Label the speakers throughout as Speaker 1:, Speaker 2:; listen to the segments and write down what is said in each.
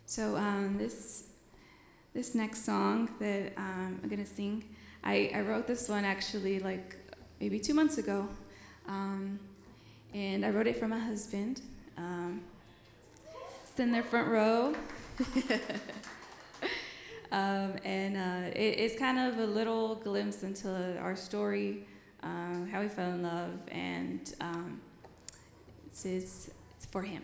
Speaker 1: So this next song that I'm gonna sing, I wrote this one actually like maybe 2 months ago, and I wrote it for my husband. It's in their front row, it's kind of a little glimpse into our story, how we fell in love, and it's for him.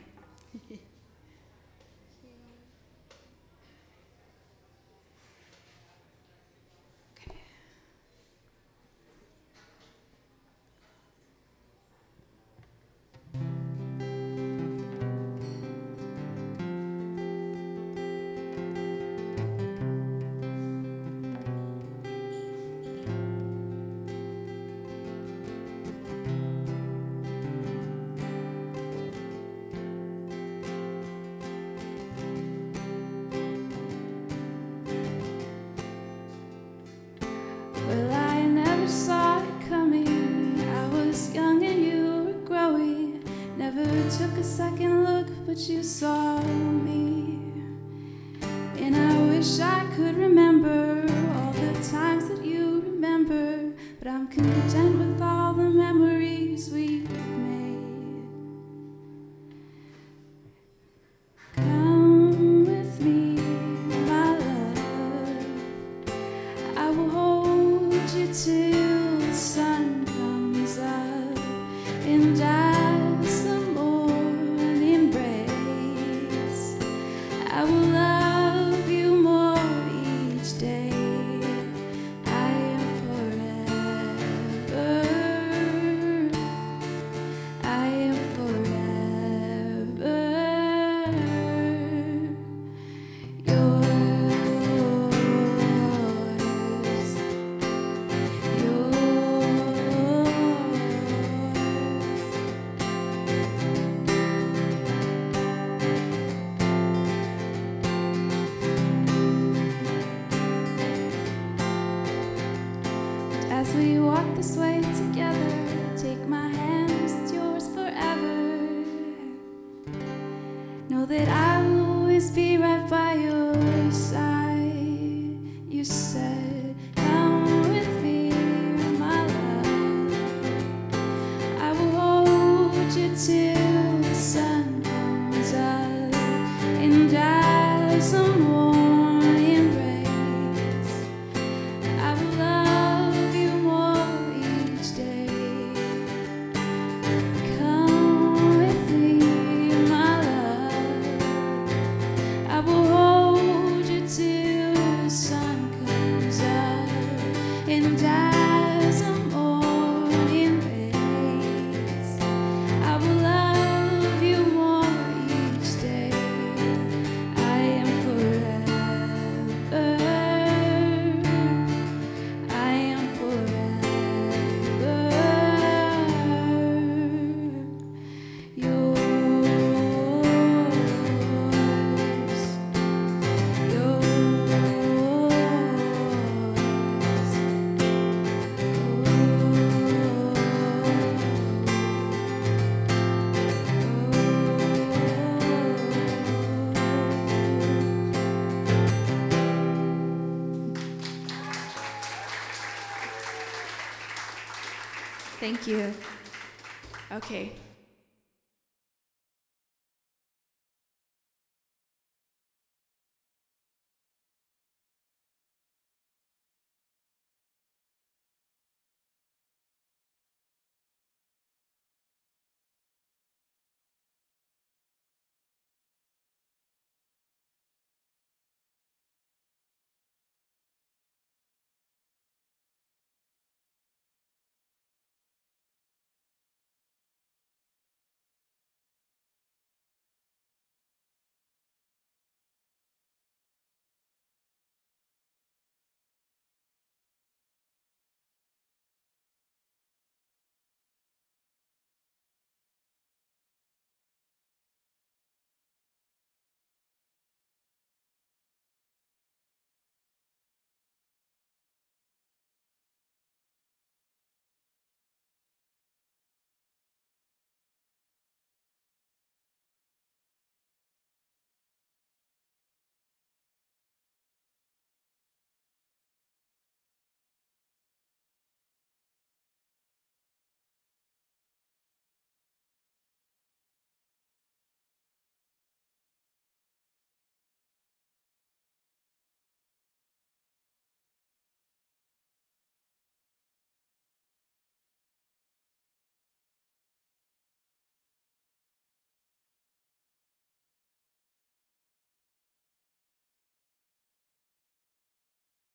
Speaker 1: Well, I never saw it coming. I was young and you were growing. Never took a second look, but you saw me. And I wish I could remember all the times that you remember, but I'm content with all the memories we've made. Come with me, my love. I will hold you till the sun comes up, and as the morning breaks, I will love you more each day. I am forever, I am forever yours, as we walk this way together, take my hand, it's yours forever. Know that I will always be right by your side. You said, come with me, my love. I will hold you till the sun comes up, and as the morning breaks, I will love you more each day. Come with me, my love. I will hold you till the sun comes up, and as the morning breaks, I will love you more each day. I am forever, I am forever yours, Thank you. Okay.